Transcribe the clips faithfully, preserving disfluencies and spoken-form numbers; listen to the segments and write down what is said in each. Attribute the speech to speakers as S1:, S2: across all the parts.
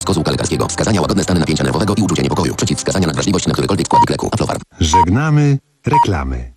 S1: Z kozłka lekarskiego. Wskazania łagodne stany napięcia nerwowego i uczucie niepokoju. Przeciwwskazania na wrażliwość na którykolwiek składnik leku. Aflofarm.
S2: Żegnamy reklamy.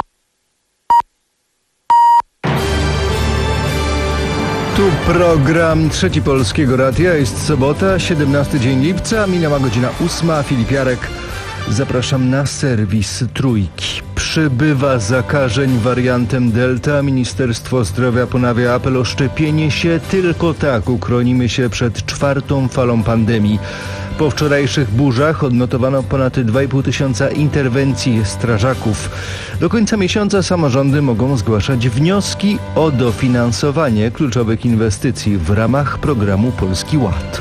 S3: Tu program Trzeci Polskiego Radia. Jest sobota, siedemnasty dzień lipca, minęła godzina ósma. Filip Jarek. Zapraszam na serwis Trójki. Przybywa zakażeń wariantem Delta. Ministerstwo Zdrowia ponawia apel o szczepienie się. Tylko tak uchronimy się przed czwartą falą pandemii. Po wczorajszych burzach odnotowano ponad dwa i pół tysiąca interwencji strażaków. Do końca miesiąca samorządy mogą zgłaszać wnioski o dofinansowanie kluczowych inwestycji w ramach programu Polski Ład.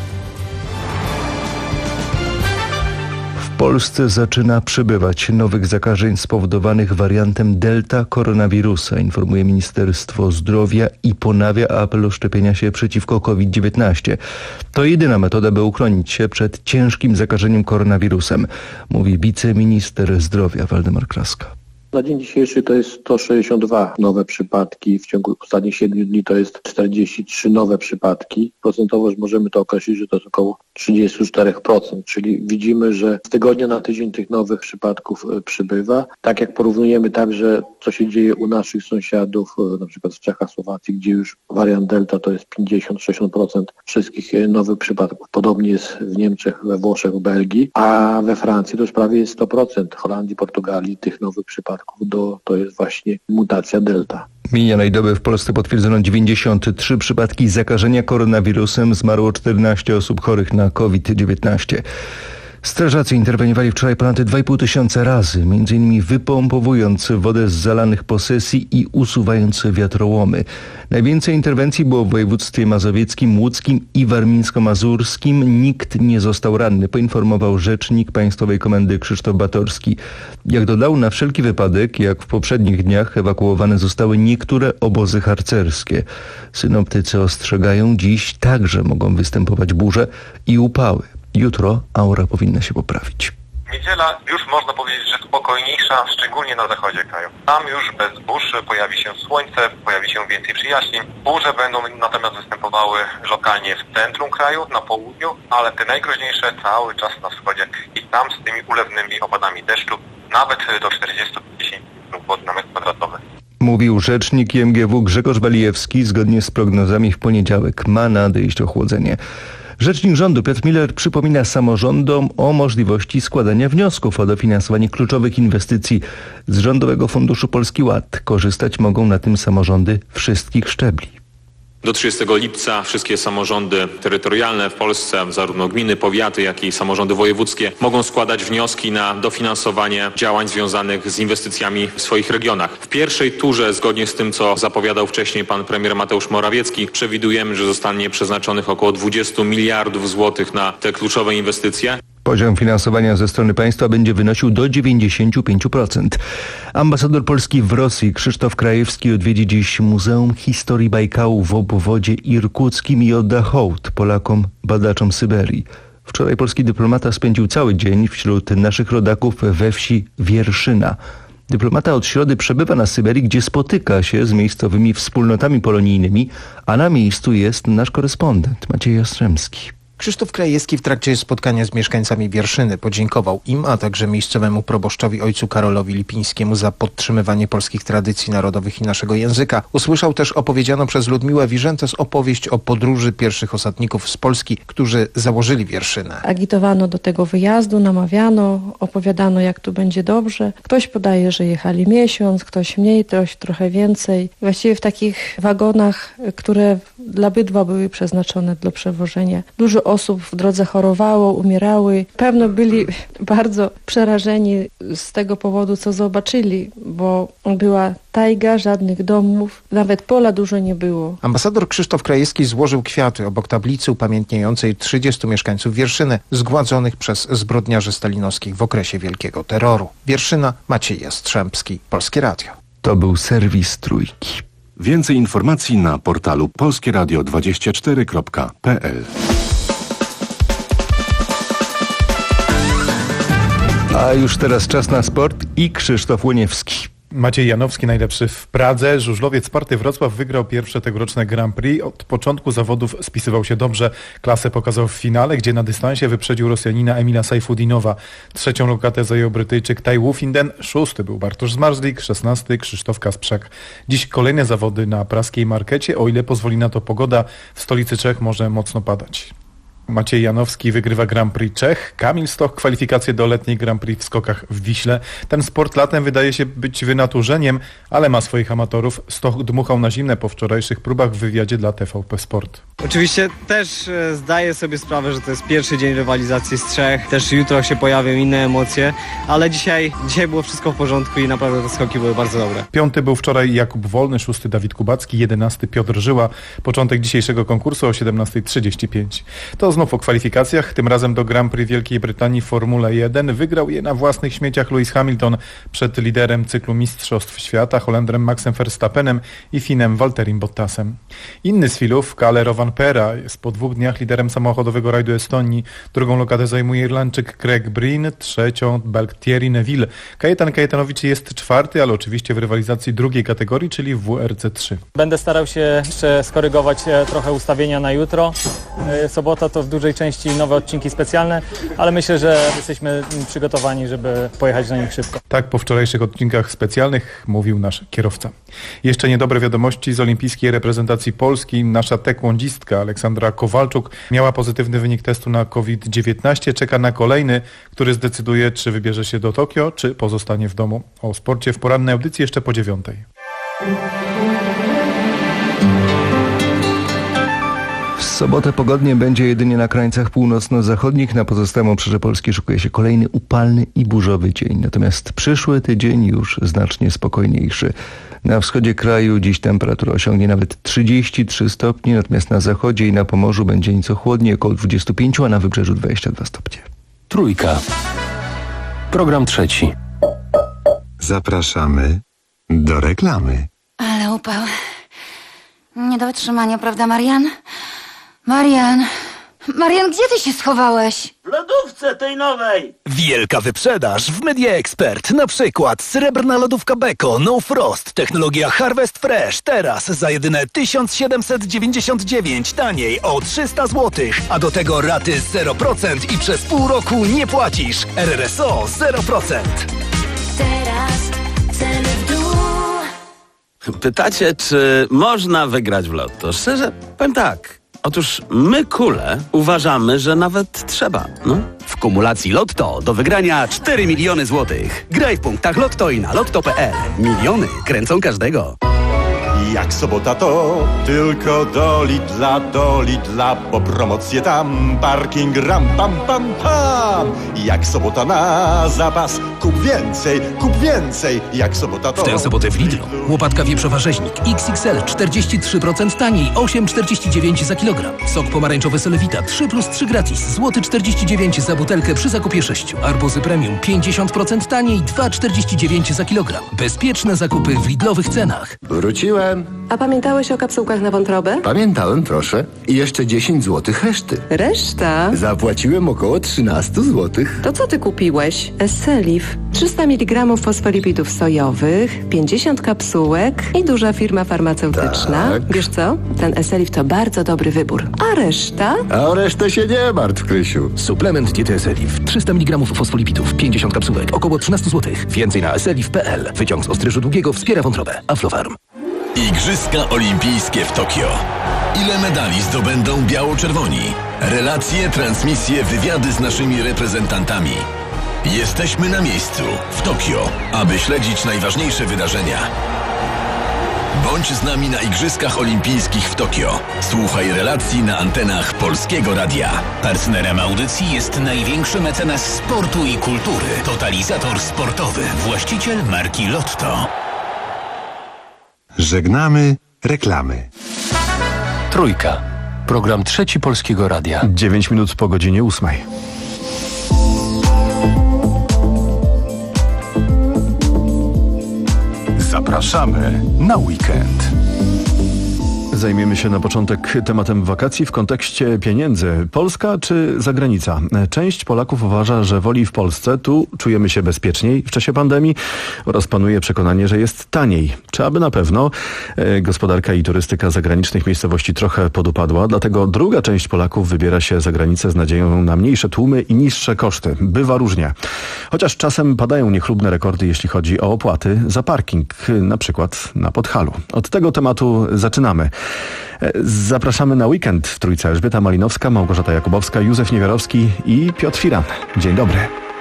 S3: W Polsce zaczyna przybywać nowych zakażeń spowodowanych wariantem Delta koronawirusa, informuje Ministerstwo Zdrowia i ponawia apel o szczepienia się przeciwko COVID dziewiętnaście. To jedyna metoda, by uchronić się przed ciężkim zakażeniem koronawirusem, mówi wiceminister zdrowia Waldemar Kraska.
S4: Na dzień dzisiejszy to jest sto sześćdziesiąt dwa nowe przypadki, w ciągu ostatnich siedmiu dni to jest czterdzieści trzy nowe przypadki. Procentowoż możemy to określić, że to jest około trzydzieści cztery procent, czyli widzimy, że z tygodnia na tydzień tych nowych przypadków przybywa. Tak jak porównujemy także, co się dzieje u naszych sąsiadów, na przykład w Czechach, Słowacji, gdzie już wariant Delta to jest pięćdziesiąt do sześćdziesięciu procent wszystkich nowych przypadków. Podobnie jest w Niemczech, we Włoszech, w Belgii, a we Francji to już prawie jest sto procent, Holandii, Portugalii tych nowych przypadków. Do, to jest właśnie mutacja Delta.
S3: Minionej doby w Polsce potwierdzono dziewięćdziesiąt trzy przypadki zakażenia koronawirusem. Zmarło czternaście osób chorych na COVID dziewiętnaście. Strażacy interweniowali wczoraj ponad dwa i pół tysiąca razy, między innymi wypompowując wodę z zalanych posesji i usuwając wiatrołomy. Najwięcej interwencji było w województwie mazowieckim, łódzkim i warmińsko-mazurskim. Nikt nie został ranny, poinformował rzecznik Państwowej Komendy Krzysztof Batorski. Jak dodał, na wszelki wypadek, jak w poprzednich dniach, ewakuowane zostały niektóre obozy harcerskie. Synoptycy ostrzegają, dziś także mogą występować burze i upały. Jutro aura powinna się poprawić.
S5: Niedziela już można powiedzieć, że spokojniejsza, szczególnie na zachodzie kraju. Tam już bez burz pojawi się słońce, pojawi się więcej przyjaźni. Burze będą natomiast występowały lokalnie w centrum kraju, na południu, ale te najgroźniejsze cały czas na wschodzie i tam z tymi ulewnymi opadami deszczu nawet do czterdziestu do pięćdziesięciu wody na metr kwadratowy.
S3: Mówił rzecznik I M G W Grzegorz Walijewski. Zgodnie z prognozami w poniedziałek ma nadejść ochłodzenie. Rzecznik rządu Piotr Miller przypomina samorządom o możliwości składania wniosków o dofinansowanie kluczowych inwestycji z Rządowego Funduszu Polski Ład. Korzystać mogą na tym samorządy wszystkich szczebli.
S6: Do trzydziestego lipca wszystkie samorządy terytorialne w Polsce, zarówno gminy, powiaty, jak i samorządy wojewódzkie, mogą składać wnioski na dofinansowanie działań związanych z inwestycjami w swoich regionach. W pierwszej turze, zgodnie z tym, co zapowiadał wcześniej pan premier Mateusz Morawiecki, przewidujemy, że zostanie przeznaczonych około dwadzieścia miliardów złotych na te kluczowe inwestycje.
S3: Poziom finansowania ze strony państwa będzie wynosił do dziewięćdziesiąt pięć procent. Ambasador Polski w Rosji Krzysztof Krajewski odwiedzi dziś Muzeum Historii Bajkału w obwodzie irkuckim i odda hołd Polakom, badaczom Syberii. Wczoraj polski dyplomata spędził cały dzień wśród naszych rodaków we wsi Wierszyna. Dyplomata od środy przebywa na Syberii, gdzie spotyka się z miejscowymi wspólnotami polonijnymi, a na miejscu jest nasz korespondent Maciej Jastrzębski.
S7: Krzysztof Krajewski w trakcie spotkania z mieszkańcami Wierszyny podziękował im, a także miejscowemu proboszczowi ojcu Karolowi Lipińskiemu za podtrzymywanie polskich tradycji narodowych i naszego języka. Usłyszał też opowiedzianą przez Ludmiłę Wirzętes opowieść o podróży pierwszych osadników z Polski, którzy założyli Wierszynę.
S8: Agitowano do tego wyjazdu, namawiano, opowiadano, jak tu będzie dobrze. Ktoś podaje, że jechali miesiąc, ktoś mniej, ktoś trochę więcej. Właściwie w takich wagonach, które dla bydła były przeznaczone do przewożenia. Dużo osób w drodze chorowało, umierały. Pewno byli bardzo przerażeni z tego powodu, co zobaczyli, bo była tajga, żadnych domów, nawet pola dużo nie było.
S7: Ambasador Krzysztof Krajewski złożył kwiaty obok tablicy upamiętniającej trzydziestu mieszkańców Wierszyny zgładzonych przez zbrodniarzy stalinowskich w okresie wielkiego terroru. Wierszyna, Maciej Jastrzębski, Polskie Radio.
S3: To był serwis Trójki.
S2: Więcej informacji na portalu polskie radio dwadzieścia cztery kropka p l.
S3: A już teraz czas na sport i Krzysztof Łoniewski.
S9: Maciej Janowski najlepszy w Pradze. Żużlowiec Sparty Wrocław wygrał pierwsze tegoroczne Grand Prix. Od początku zawodów spisywał się dobrze. Klasę pokazał w finale, gdzie na dystansie wyprzedził Rosjanina Emila Sajfudinowa. Trzecią lokatę zajął Brytyjczyk Tai Woffinden. Szósty był Bartosz Zmarzlik, szesnasty Krzysztof Kasprzak. Dziś kolejne zawody na praskiej markecie. O ile pozwoli na to pogoda, w stolicy Czech może mocno padać. Maciej Janowski wygrywa Grand Prix Czech. Kamil Stoch kwalifikacje do letniej Grand Prix w skokach w Wiśle. Ten sport latem wydaje się być wynaturzeniem, ale ma swoich amatorów. Stoch dmuchał na zimne po wczorajszych próbach w wywiadzie dla T V P Sport.
S10: Oczywiście też e, zdaję sobie sprawę, że to jest pierwszy dzień rywalizacji z Czech. Też jutro się pojawią inne emocje, ale dzisiaj, dzisiaj było wszystko w porządku i naprawdę te skoki były bardzo dobre.
S9: Piąty był wczoraj Jakub Wolny, szósty Dawid Kubacki, jedenasty Piotr Żyła. Początek dzisiejszego konkursu o siedemnasta trzydzieści pięć. To znów o kwalifikacjach, tym razem do Grand Prix Wielkiej Brytanii w Formule jeden. Wygrał je na własnych śmieciach Lewis Hamilton przed liderem cyklu Mistrzostw Świata, Holendrem Maxem Verstappenem i Finem Valtterim Bottasem. Inny z Filów, Kalle Rovanperä, jest po dwóch dniach liderem samochodowego rajdu Estonii. Drugą lokatę zajmuje Irlandczyk Craig Breen, trzecią Belg Thierry Neuville. Kajetan Kajetanowicz jest czwarty, ale oczywiście w rywalizacji drugiej kategorii, czyli w W R C trzy.
S11: Będę starał się jeszcze skorygować trochę ustawienia na jutro. Sobota to w dużej części nowe odcinki specjalne, ale myślę, że jesteśmy przygotowani, żeby pojechać na nich szybko.
S9: Tak po wczorajszych odcinkach specjalnych mówił nasz kierowca. Jeszcze niedobre wiadomości z olimpijskiej reprezentacji Polski. Nasza taekwondzistka Aleksandra Kowalczuk miała pozytywny wynik testu na COVID dziewiętnaście. Czeka na kolejny, który zdecyduje, czy wybierze się do Tokio, czy pozostanie w domu. O sporcie w porannej audycji jeszcze po dziewiątej.
S3: W sobotę pogodnie będzie jedynie na krańcach północno-zachodnich. Na pozostałym obszarze Polski szykuje się kolejny upalny i burzowy dzień. Natomiast przyszły tydzień już znacznie spokojniejszy. Na wschodzie kraju dziś temperatura osiągnie nawet trzydzieści trzy stopnie, natomiast na zachodzie i na Pomorzu będzie nieco chłodniej, około dwadzieścia pięć, a na wybrzeżu dwadzieścia dwa stopnie.
S1: Trójka. Program trzeci.
S2: Zapraszamy do reklamy.
S12: Ale upał. Nie do wytrzymania, prawda, Marian? Marian! Marian, gdzie ty się schowałeś?
S13: W lodówce tej nowej!
S14: Wielka wyprzedaż w Media Expert. Na przykład srebrna lodówka Beko No Frost. Technologia Harvest Fresh. Teraz za jedyne tysiąc siedemset dziewięćdziesiąt dziewięć. Taniej o trzysta złotych. A do tego raty zero procent i przez pół roku nie płacisz. R R S O zero procent.
S12: Teraz ceny w dół.
S13: Pytacie, czy można wygrać w lotto? Szczerze, powiem tak. Otóż my, kule, uważamy, że nawet trzeba, no.
S15: W kumulacji Lotto do wygrania cztery miliony złotych. Graj w punktach Lotto i na lotto kropka p l. Miliony kręcą każdego.
S16: Jak sobota to tylko do Lidla, do Lidla, bo promocje tam, parking ram, pam, pam, pam. Jak sobota na zapas, kup więcej, kup więcej. Jak sobota to...
S17: W tę sobotę w Lidlu łopatka wieprzowa rzeźnik X X L czterdzieści trzy procent taniej, osiem czterdzieści dziewięć za kilogram. Sok pomarańczowy Selewita trzy plus trzy gratis, złoty czterdzieści dziewięć za butelkę przy zakupie sześciu. Arbuzy premium pięćdziesiąt procent taniej, dwa czterdzieści dziewięć za kilogram. Bezpieczne zakupy w Lidlowych cenach.
S18: Wróciłem.
S19: A pamiętałeś o kapsułkach na wątrobę?
S18: Pamiętałem, proszę. I jeszcze dziesięć złotych reszty.
S19: Reszta?
S18: Zapłaciłem około trzynaście złotych.
S19: To co ty kupiłeś? Esselif. trzysta miligramów fosfolipidów sojowych, pięćdziesiąt kapsułek i duża firma farmaceutyczna.
S18: Tak.
S19: Wiesz co? Ten Esselif to bardzo dobry wybór. A reszta?
S18: A o resztę się nie martw, Krysiu.
S17: Suplement diety Esselif. trzysta miligramów fosfolipidów, pięćdziesiąt kapsułek, około trzynaście złotych. Więcej na esselif kropka p l. Wyciąg z ostryżu długiego wspiera wątrobę. Aflofarm.
S20: Igrzyska Olimpijskie w Tokio. Ile medali zdobędą biało-czerwoni? Relacje, transmisje, wywiady z naszymi reprezentantami. Jesteśmy na miejscu, w Tokio, aby śledzić najważniejsze wydarzenia. Bądź z nami na Igrzyskach Olimpijskich w Tokio. Słuchaj relacji na antenach Polskiego Radia.
S21: Partnerem audycji jest największy mecenas sportu i kultury. Totalizator sportowy, właściciel marki Lotto.
S2: Żegnamy reklamy.
S1: Trójka. Program trzeci Polskiego Radia.
S2: dziewięć minut po godzinie ósmej. Zapraszamy na weekend. zajmiemy się na początek tematem wakacji w kontekście pieniędzy. Polska czy zagranica? Część Polaków uważa, że woli w Polsce. Tu czujemy się bezpieczniej w czasie pandemii oraz panuje przekonanie, że jest taniej. Czy aby na pewno? Gospodarka i turystyka zagranicznych miejscowości trochę podupadła, dlatego druga część Polaków wybiera się za granicę z nadzieją na mniejsze tłumy i niższe koszty. Bywa różnie. Chociaż czasem padają niechlubne rekordy, jeśli chodzi o opłaty za parking, na przykład na Podhalu. Od tego tematu zaczynamy. Zapraszamy na weekend w Trójce. Elżbieta Malinowska, Małgorzata Jakubowska, Józef Niewiarowski i Piotr Firan. Dzień dobry.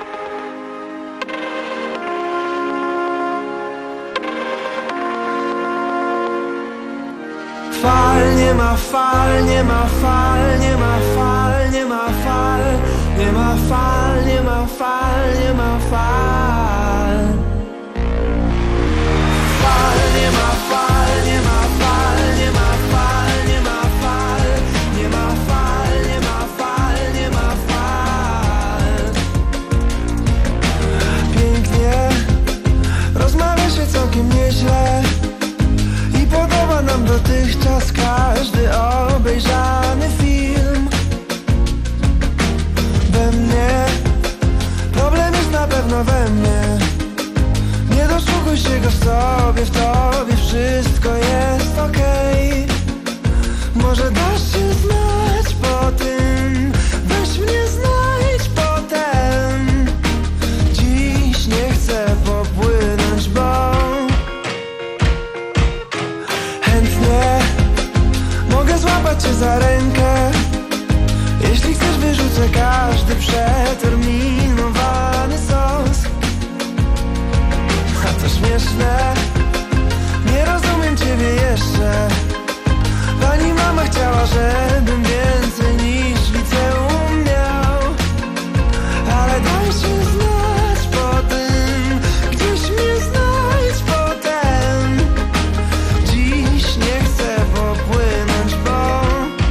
S4: Fal, nie ma fal, nie ma fal, nie ma fal, nie ma fal, nie ma fal, nie ma fal, nie ma fal. Fal, nie ma fal, nie ma fal, nie ma fal, nie ma fal, nie ma fal, nie ma fal, nie ma fal. Pięknie, rozmawia się całkiem nieźle i podoba nam dotychczas każdy obejrzany film. We mnie, problem jest na pewno we mnie. Nie doszukuj się go w sobie, w tobie wszystko jest okej. Może dasz się znać po tym, weź mnie znajdź potem. Dziś nie chcę popłynąć, bo chętnie mogę złapać cię za rękę. Jeśli chcesz, wyrzucę każdy przeterminowany sos. A to śmieszne, nie rozumiem ciebie jeszcze. Pani mama chciała, żebym więcej niż liceum miał. Ale daj się znać po tym, gdzieś mnie znajdź potem. Dziś nie chcę popłynąć, bo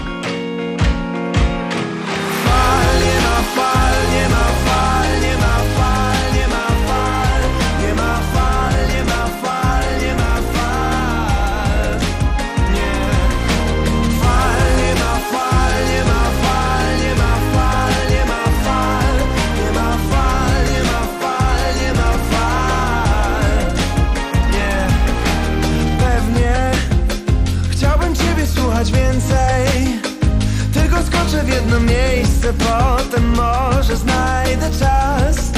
S4: fal, nie ma fal, nie ma fal, nie ma fal, nie ma fal, nie ma fal, nie ma fal, nie ma fal. Nie. Fal, nie ma fal, nie ma fal, nie ma fal, nie ma fal, nie ma fal, nie ma fal, nie ma fal. Nie. Pewnie chciałbym ciebie słuchać więcej, tylko skoczę w jedno miejsce, potem może znajdę czas.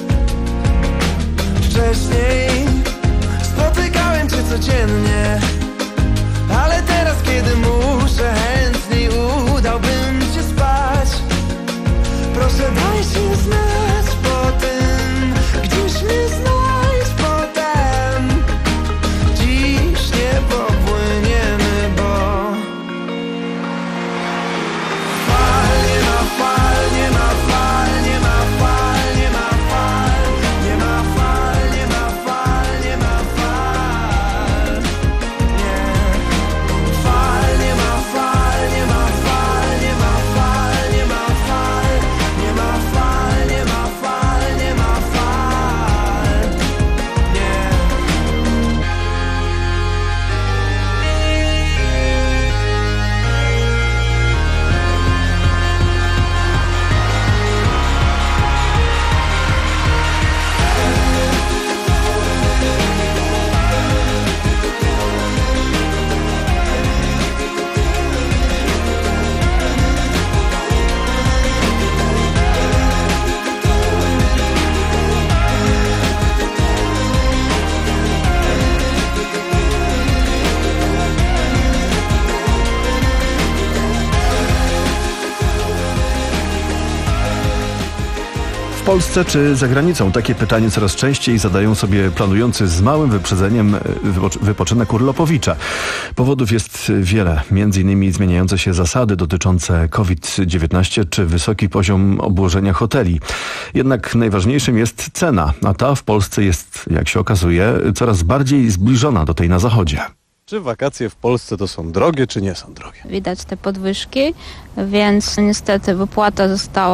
S4: Wcześniej spotykałem cię codziennie, ale teraz, kiedy muszę, chętniej udałbym się spać. Proszę, daj się znać po tym, gdzieś mnie znajdź potem. Dziś nie popłyniemy, bo fal, nie ma fal, nie ma fal, nie ma fal, nie ma fal, nie ma fal, nie ma fal, nie ma fal. Nie. Fal, nie ma fal, nie ma fal, nie ma fal, nie ma fal, nie ma fal, nie ma fal, nie ma fal. Nie.
S2: W Polsce czy za granicą? Takie pytanie coraz częściej zadają sobie planujący z małym wyprzedzeniem wypoczynek urlopowicza. Powodów jest wiele, między innymi zmieniające się zasady dotyczące COVID dziewiętnaście czy wysoki poziom obłożenia hoteli. Jednak najważniejszym jest cena, a ta w Polsce jest, jak się okazuje, coraz bardziej zbliżona do tej na zachodzie.
S22: Czy wakacje w Polsce to są drogie, czy nie są drogie?
S23: Widać te podwyżki, więc niestety wypłata została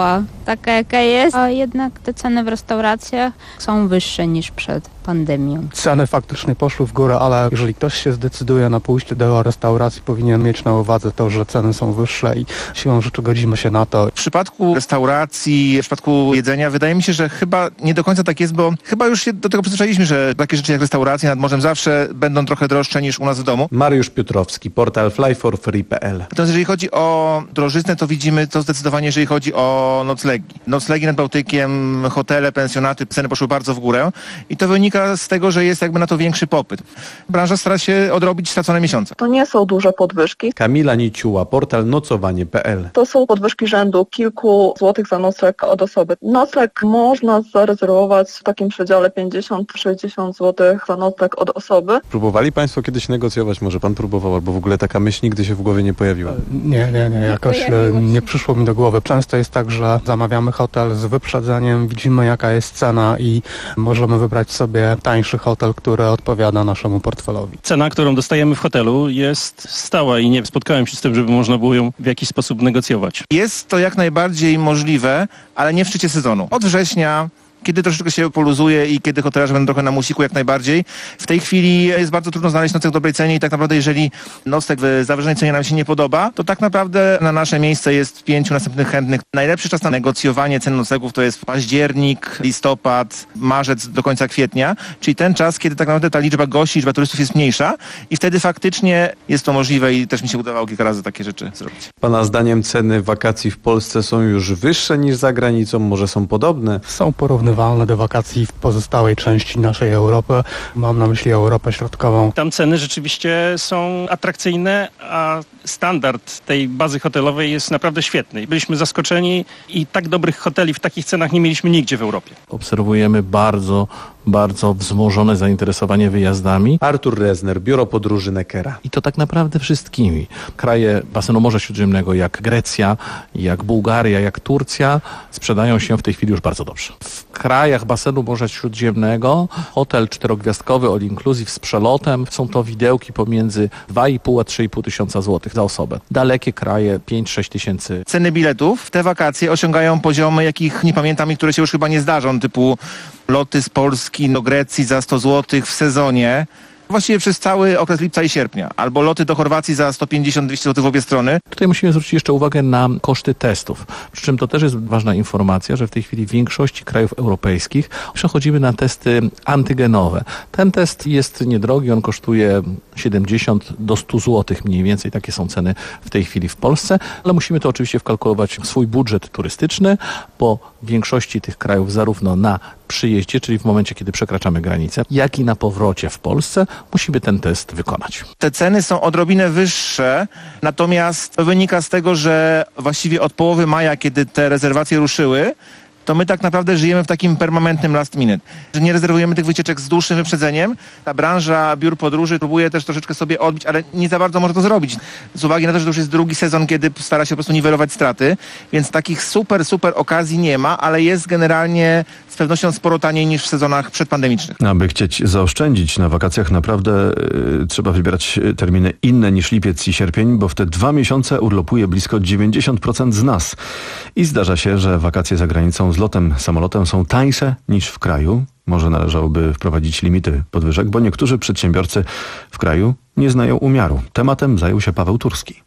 S5: taka jaka jest, a jednak te ceny w restauracjach są wyższe niż przed pandemią.
S6: Ceny faktycznie poszły w górę, ale jeżeli ktoś się zdecyduje na pójście do restauracji, powinien mieć na uwadze to, że ceny są wyższe i siłą rzeczy godzimy się na to.
S23: W przypadku restauracji, w przypadku jedzenia wydaje mi się, że chyba nie do końca tak jest, bo chyba już się do tego przyzwyczailiśmy, że takie rzeczy jak restauracje nad morzem zawsze będą trochę droższe niż u nas w domu.
S24: Mariusz Piotrowski, portal fly for free kropka p l.
S23: Natomiast jeżeli chodzi o drożyznę, to widzimy to zdecydowanie, jeżeli chodzi o noclegi. Noclegi nad Bałtykiem, hotele, pensjonaty, ceny poszły bardzo w górę i to wynika z tego, że jest jakby na to większy popyt. Branża stara się odrobić stracone miesiące.
S25: To nie są duże podwyżki.
S24: Kamila Niciuła, portal nocowanie kropka p l.
S25: To są podwyżki rzędu kilku złotych za nocleg od osoby. Nocleg można zarezerwować w takim przedziale pięćdziesiąt do sześćdziesięciu złotych za nocleg od osoby.
S22: Próbowali Państwo kiedyś negocjować? Może Pan próbował, albo w ogóle taka myśl nigdy się w głowie nie pojawiła?
S6: Nie, nie, nie, jakoś nie przyszło mi do głowy. Często jest tak, że zamawiamy hotel z wyprzedzeniem, widzimy jaka jest cena i możemy wybrać sobie tańszy hotel, który odpowiada naszemu portfelowi.
S26: Cena, którą dostajemy w hotelu, jest stała i nie spotkałem się z tym, żeby można było ją w jakiś sposób negocjować.
S23: Jest to jak najbardziej możliwe, ale nie w szczycie sezonu. Od września, kiedy troszeczkę się poluzuje i kiedy hotelarze będą trochę na musiku, jak najbardziej. W tej chwili jest bardzo trudno znaleźć nocleg w dobrej cenie i tak naprawdę jeżeli nocleg w zawyżonej cenie nam się nie podoba, to tak naprawdę na nasze miejsce jest pięciu następnych chętnych. Najlepszy czas na negocjowanie cen noclegów to jest październik, listopad, marzec do końca kwietnia, czyli ten czas, kiedy tak naprawdę ta liczba gości, liczba turystów jest mniejsza i wtedy faktycznie jest to możliwe i też mi się udawało kilka razy takie rzeczy zrobić.
S24: Pana zdaniem ceny wakacji w Polsce są już wyższe niż za granicą? Może są podobne?
S6: Są porównywalne do wakacji w pozostałej części naszej Europy. Mam na myśli Europę Środkową.
S26: Tam ceny rzeczywiście są atrakcyjne, a standard tej bazy hotelowej jest naprawdę świetny. Byliśmy zaskoczeni i tak dobrych hoteli w takich cenach nie mieliśmy nigdzie w Europie.
S27: Obserwujemy bardzo, bardzo wzmożone zainteresowanie wyjazdami.
S24: Artur Rezner, Biuro Podróży Neckera.
S27: I to tak naprawdę wszystkimi. Kraje basenu Morza Śródziemnego jak Grecja, jak Bułgaria, jak Turcja sprzedają się w tej chwili już bardzo dobrze. W krajach basenu Morza Śródziemnego hotel czterogwiazdkowy all inclusive z przelotem są to widełki pomiędzy dwa i pół a trzy i pół tysiąca złotych za osobę. Dalekie kraje pięć sześć tysięcy.
S23: Ceny biletów w te wakacje osiągają poziomy, jakich nie pamiętam i które się już chyba nie zdarzą, typu loty z Polski do Grecji za sto złotych w sezonie. Właściwie przez cały okres lipca i sierpnia. Albo loty do Chorwacji za sto pięćdziesiąt do dwieście złotych w obie strony.
S27: Tutaj musimy zwrócić jeszcze uwagę na koszty testów. Przy czym to też jest ważna informacja, że w tej chwili w większości krajów europejskich przechodzimy na testy antygenowe. Ten test jest niedrogi, on kosztuje siedemdziesiąt do stu złotych mniej więcej. Takie są ceny w tej chwili w Polsce, ale musimy to oczywiście wkalkulować w swój budżet turystyczny, bo w większości tych krajów zarówno na przyjeździe, czyli w momencie, kiedy przekraczamy granicę, jak i na powrocie w Polsce musimy ten test wykonać.
S23: Te ceny są odrobinę wyższe, natomiast to wynika z tego, że właściwie od połowy maja, kiedy te rezerwacje ruszyły, to my tak naprawdę żyjemy w takim permanentnym last minute. Że nie rezerwujemy tych wycieczek z dłuższym wyprzedzeniem. Ta branża biur podróży próbuje też troszeczkę sobie odbić, ale nie za bardzo może to zrobić. Z uwagi na to, że to już jest drugi sezon, kiedy stara się po prostu niwelować straty, więc takich super, super okazji nie ma, ale jest generalnie z pewnością sporo taniej niż w sezonach przedpandemicznych.
S2: Aby chcieć zaoszczędzić na wakacjach, naprawdę y, trzeba wybierać terminy inne niż lipiec i sierpień, bo w te dwa miesiące urlopuje blisko dziewięćdziesiąt procent z nas. I zdarza się, że wakacje za granicą z lotem samolotem są tańsze niż w kraju. Może należałoby wprowadzić limity podwyżek, bo niektórzy przedsiębiorcy w kraju nie znają umiaru. Tematem zajął się Paweł Turski.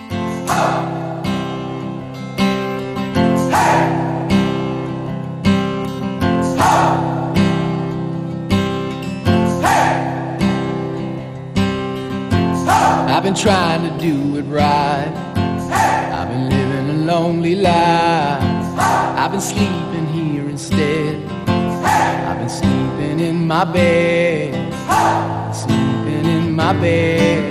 S28: I've been trying to do it right. I've been living a lonely life. I've been sleeping here instead. I've been sleeping in my bed. Sleeping in my bed.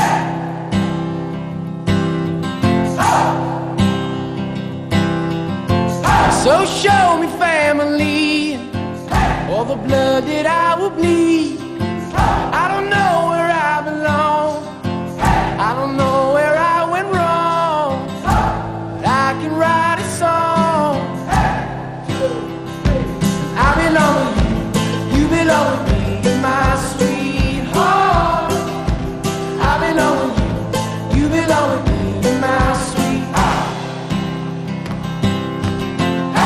S28: So show me family, all the blood that I will bleed. I don't know where I belong. I don't know where I went wrong. But I can write a song. I belong with you, you belong with me, my sweetheart. I belong with you, you belong with me, my sweetheart.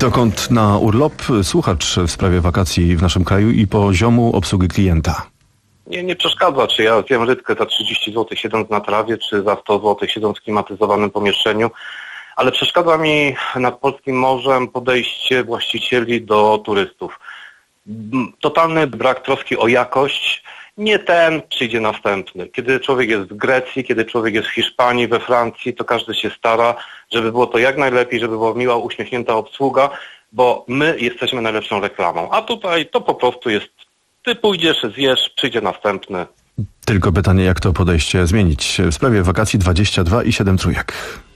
S2: Dokąd na urlop? Słuchacz w sprawie wakacji w naszym kraju i poziomu obsługi klienta.
S3: Nie, nie przeszkadza, czy ja zjem rybkę za trzydzieści złotych siedząc na trawie, czy za sto złotych siedząc w klimatyzowanym pomieszczeniu, ale przeszkadza mi nad polskim morzem podejście właścicieli do turystów. Totalny brak troski o jakość. Nie ten, przyjdzie następny. Kiedy człowiek jest w Grecji, kiedy człowiek jest w Hiszpanii, we Francji, to każdy się stara, żeby było to jak najlepiej, żeby była miła, uśmiechnięta obsługa, bo my jesteśmy najlepszą reklamą. A tutaj to po prostu jest, ty pójdziesz, zjesz, przyjdzie następny.
S2: Tylko pytanie, jak to podejście zmienić? W sprawie wakacji dwadzieścia dwa i siedem trójek.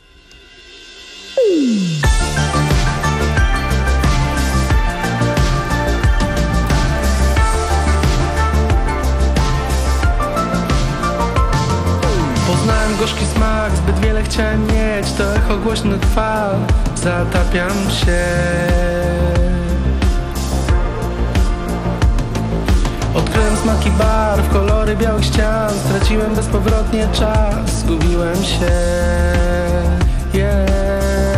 S28: Poznałem gorzki smak, zbyt wiele chciałem mieć. To echo głośnych fal, zatapiam się. Odkryłem smaki barw, kolory białych ścian. Straciłem bezpowrotnie czas, zgubiłem się. Yeah.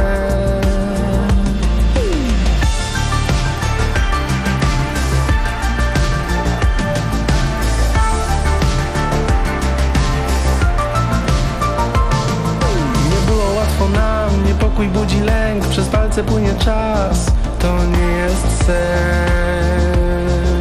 S28: Niepokój budzi lęk, przez palce płynie czas. To nie jest sen.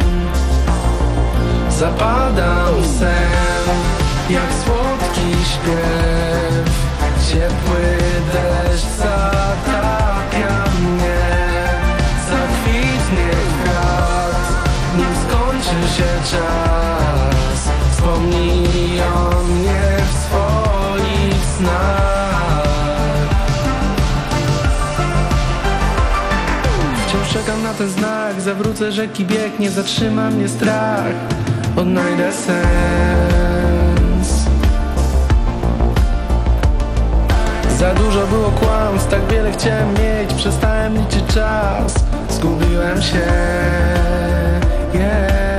S28: Zapadam w sen, jak słodki śpiew. Ciepły deszcz zatapia mnie. Zakwitnie kwiat, nim skończy się czas. Wspomnij o mnie w swoich snach. Czekam na ten znak, zawrócę rzeki bieg, nie zatrzyma mnie strach. Odnajdę sens. Za dużo było kłamstw, tak wiele chciałem mieć. Przestałem liczyć czas, zgubiłem się. Yeah.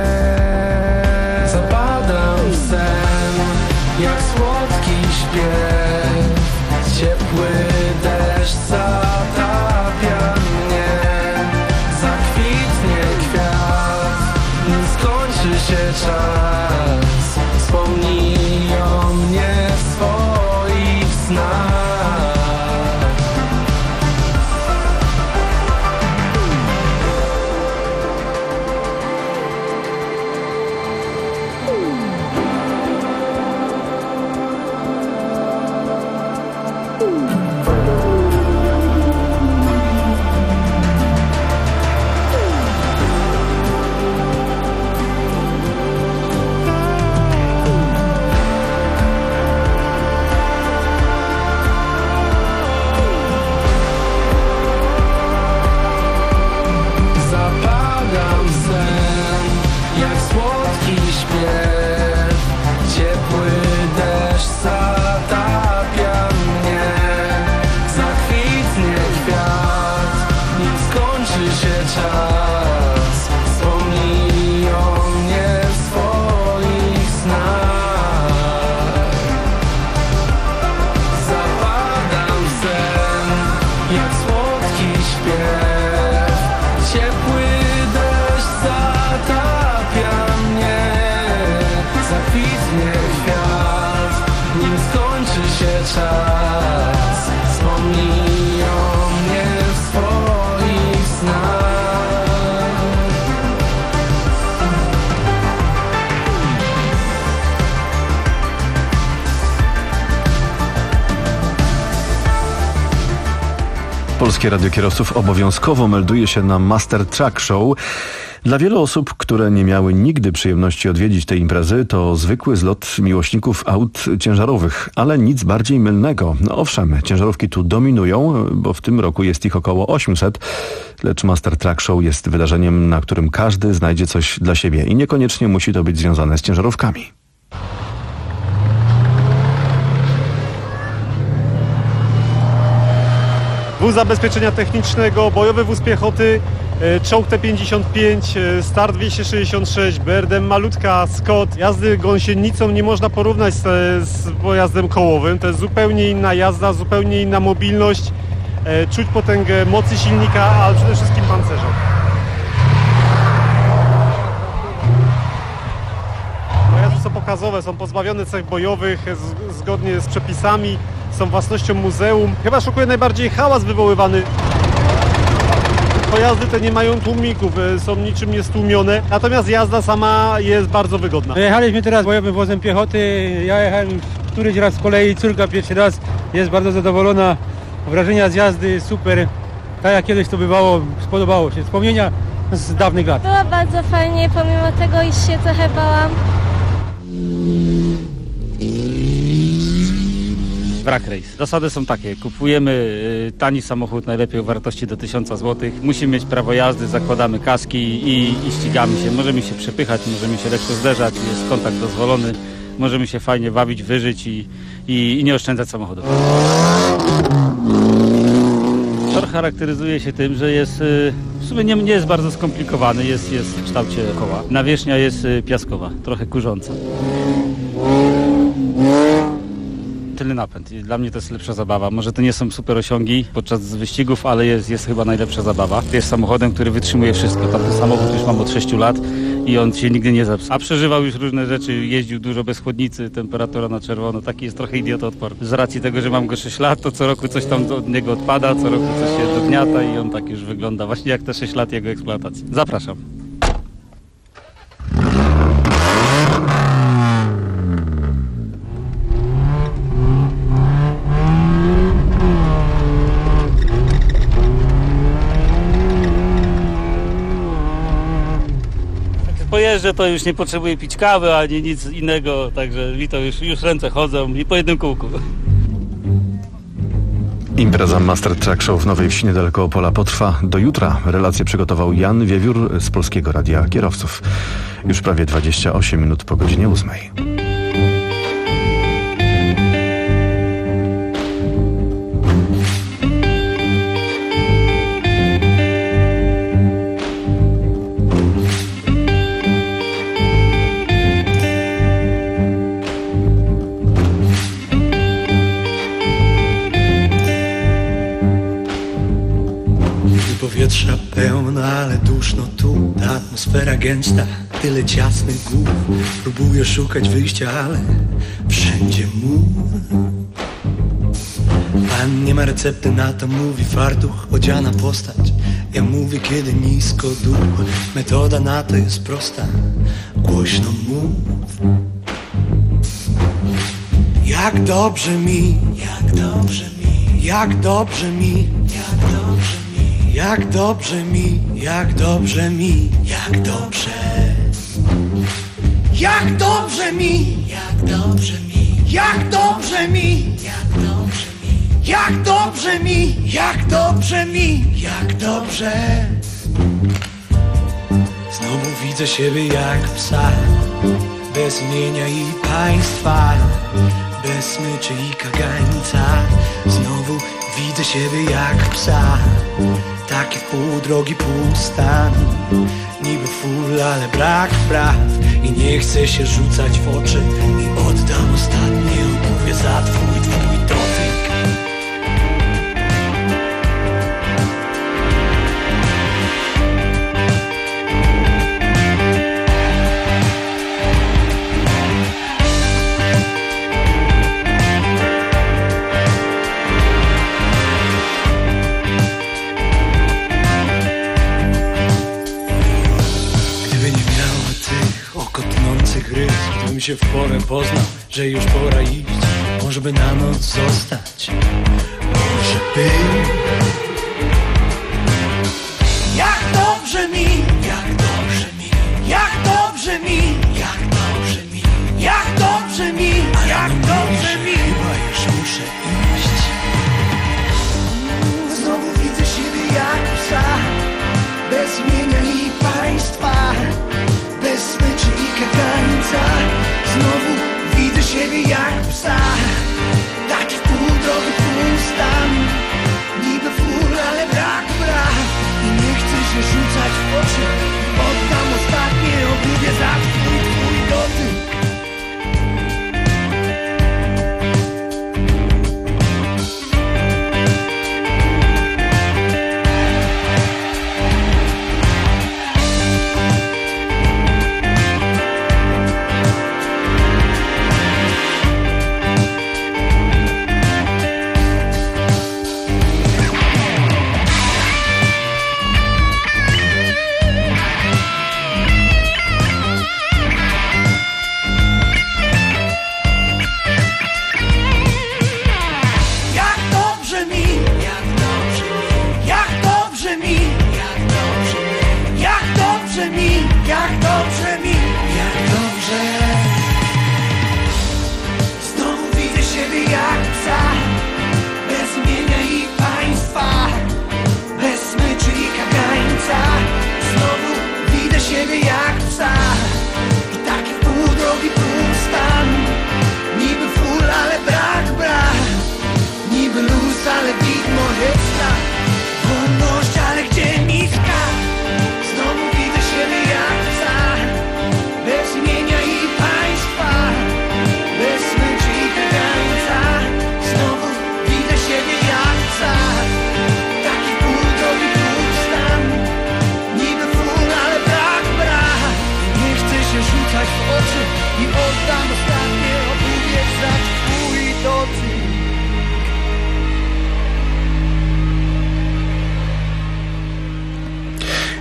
S28: Zapadam w sen, jak słodki śpiew. Ciepły deszcz zatapia mnie. Skończy się czas. Wspomnij o mnie w swoich snach. Czas, wspomnij o mnie w swoich snach.
S2: Polskie Radio Kierowców obowiązkowo melduje się na Master Truck Show. Dla wielu osób, które nie miały nigdy przyjemności odwiedzić tej imprezy, to zwykły zlot miłośników aut ciężarowych, ale nic bardziej mylnego. No owszem, ciężarówki tu dominują, bo w tym roku jest ich około osiemset, lecz Master Truck Show jest wydarzeniem, na którym każdy znajdzie coś dla siebie i niekoniecznie musi to być związane z ciężarówkami.
S7: Wóz zabezpieczenia technicznego, bojowy wóz piechoty, czołg T pięćdziesiąt pięć, Star dwieście sześćdziesiąt sześć, B R D M malutka, Scott. Jazdy gąsienicą nie można porównać z, z pojazdem kołowym. To jest zupełnie inna jazda, zupełnie inna mobilność. e, czuć potęgę mocy silnika, ale przede wszystkim pancerza. Pojazdy są pokazowe, są pozbawione cech bojowych z, zgodnie z przepisami, są własnością muzeum. Chyba szokuje najbardziej hałas wywoływany. Pojazdy te nie mają tłumików, są niczym niestłumione, natomiast jazda sama jest bardzo wygodna.
S8: Jechaliśmy teraz bojowym wozem piechoty, ja jechałem któryś raz z kolei, córka pierwszy raz, jest bardzo zadowolona, wrażenia z jazdy super, tak jak kiedyś to bywało, spodobało się, wspomnienia z dawnych lat.
S9: Było bardzo fajnie, pomimo tego, iż się trochę bałam.
S10: Wrak Race. Zasady są takie, kupujemy y, tani samochód, najlepiej o wartości do tysiąca złotych, musimy mieć prawo jazdy, zakładamy kaski i, i ścigamy się. Możemy się przepychać, możemy się lekko zderzać, jest kontakt dozwolony, możemy się fajnie bawić, wyżyć i, i, i nie oszczędzać samochodów. Tor charakteryzuje się tym, że jest y, w sumie nie, nie jest bardzo skomplikowany, jest, jest w kształcie koła. Nawierzchnia jest y, piaskowa, trochę kurząca. Tylny napęd. Dla mnie to jest lepsza zabawa. Może to nie są super osiągi podczas wyścigów, ale jest, jest chyba najlepsza zabawa. Jest samochodem, który wytrzymuje wszystko. Tamten samochód już mam od sześciu lat i on się nigdy nie zepsuł. A przeżywał już różne rzeczy, jeździł dużo bez chłodnicy, temperatura na czerwono. Taki jest trochę idiotoodporny. Z racji tego, że mam go sześć lat, to co roku coś tam od niego odpada, co roku coś się dogniata i on tak już wygląda właśnie jak te sześć lat jego eksploatacji. Zapraszam. Pojeżdżę, to już nie potrzebuję pić kawy ani nic innego, także mi to już, już ręce chodzą i po jednym kółku.
S2: Impreza Master Track Show w Nowej Wsi niedaleko Opola potrwa do jutra. Relację przygotował Jan Wiewiór z Polskiego Radia Kierowców. Już prawie dwadzieścia osiem minut po godzinie ósmej.
S11: Powietrza pełno, ale duszno tu. Ta atmosfera gęsta, tyle ciasnych głów. Próbuję szukać wyjścia, ale wszędzie mur. Pan nie ma recepty na to, mówi fartuch, odziana postać. Ja mówię, kiedy nisko duch. Metoda na to jest prosta, głośno mów. Jak dobrze mi, jak dobrze mi, jak dobrze mi, jak dobrze mi. Jak dobrze mi, jak dobrze mi, jak dobrze. Jak dobrze mi, jak dobrze mi, jak dobrze mi, jak dobrze mi, jak dobrze mi, jak dobrze mi, jak dobrze. Znowu widzę siebie jak psa, bez imienia i państwa, bez smyczy i kagańca. Znowu widzę siebie jak psa, taki pół drogi, pół stan. Niby full, ale brak praw. I nie chcę się rzucać w oczy. I oddam ostatnie obuwie za twój, twój dotyk. Gdybym się w porę poznał, że już pora iść, może by na noc zostać, może by. Jak dobrze mi, jak dobrze mi, jak dobrze mi, jak dobrze mi, jak dobrze mi, jak dobrze mi. Chyba już muszę iść. Znowu widzę siebie jak psa, bez imienia i państwa, bez smyczy i kagańca. Znowu widzę siebie jak psa, taki w pół drogi, pół stan. Niby full, ale brak praw. I nie chcę się rzucać w oczy. Oddam ostatnie obuwie za twój.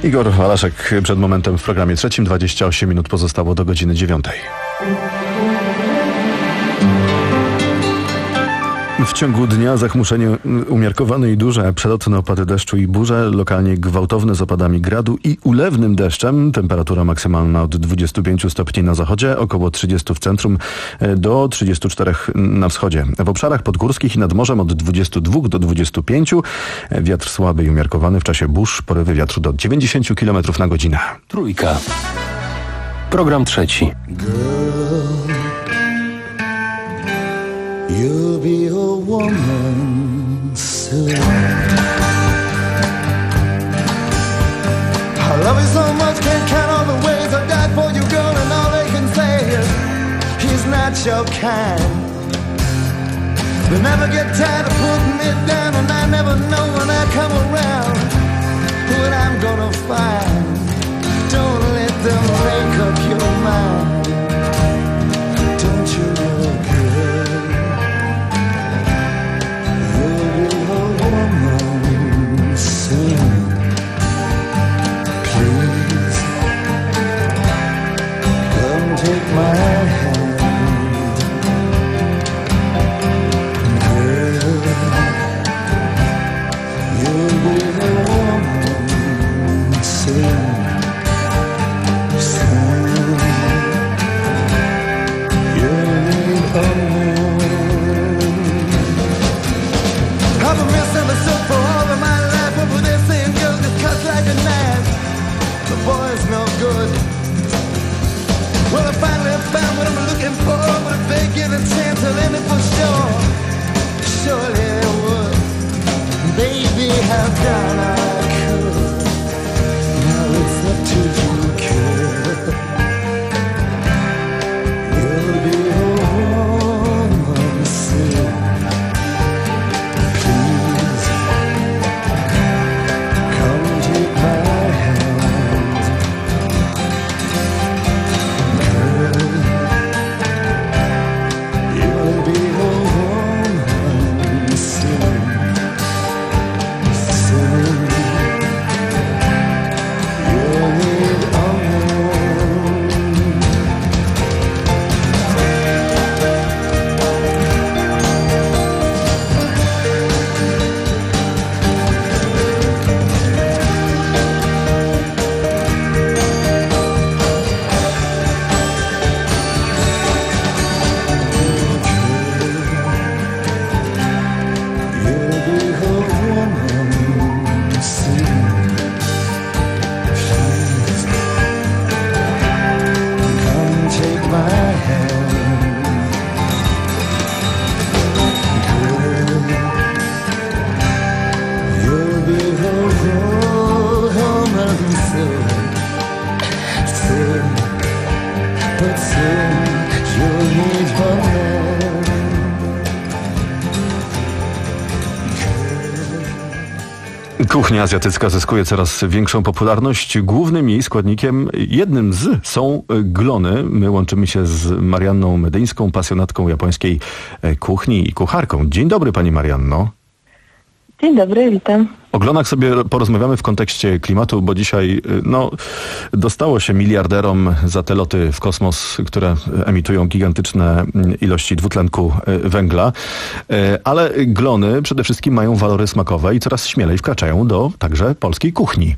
S2: Igor Walaszek przed momentem w programie trzecim. dwadzieścia osiem minut pozostało do godziny dziewiątej. W ciągu dnia zachmurzenie umiarkowane i duże, przelotne opady deszczu i burze, lokalnie gwałtowne z opadami gradu i ulewnym deszczem. Temperatura maksymalna od dwudziestu pięciu stopni na zachodzie, około trzydziestu w centrum, do trzydziestu czterech na wschodzie. W obszarach podgórskich i nad morzem od dwudziestu dwóch do dwudziestu pięciu. Wiatr słaby i umiarkowany w czasie burz, porywy wiatru do dziewięćdziesięciu kilometrów na godzinę.
S12: Trójka. Program trzeci.
S13: You'll be a woman soon. I love you so much, can't count all the ways I died for you, girl, and all they can say is he's not your kind. They never get tired of putting me down, and I never know when I come around what I'm gonna find. Don't let them make up your mind. Don't you look good? Soon, please come take my hand, girl. You'll be the woman soon, soon. You'll be a woman. I've been misunderstood for all of my life. Over there saying girls just cut like a knife. The boy's no good. Well, I finally found what I'm looking for, but if they give a chance, I'll end it for sure. Surely they would. Baby, how down I could. Now it's up to you, kid. You'll be a woman soon.
S2: Kuchnia azjatycka zyskuje coraz większą popularność. Głównym jej składnikiem, jednym z, są glony. My łączymy się z Marianną Medyńską, pasjonatką japońskiej kuchni i kucharką. Dzień dobry, pani Marianno.
S25: Dzień dobry, witam.
S2: O glonach sobie porozmawiamy w kontekście klimatu, bo dzisiaj no, dostało się miliarderom za te loty w kosmos, które emitują gigantyczne ilości dwutlenku węgla. Ale glony przede wszystkim mają walory smakowe i coraz śmielej wkraczają do także polskiej kuchni.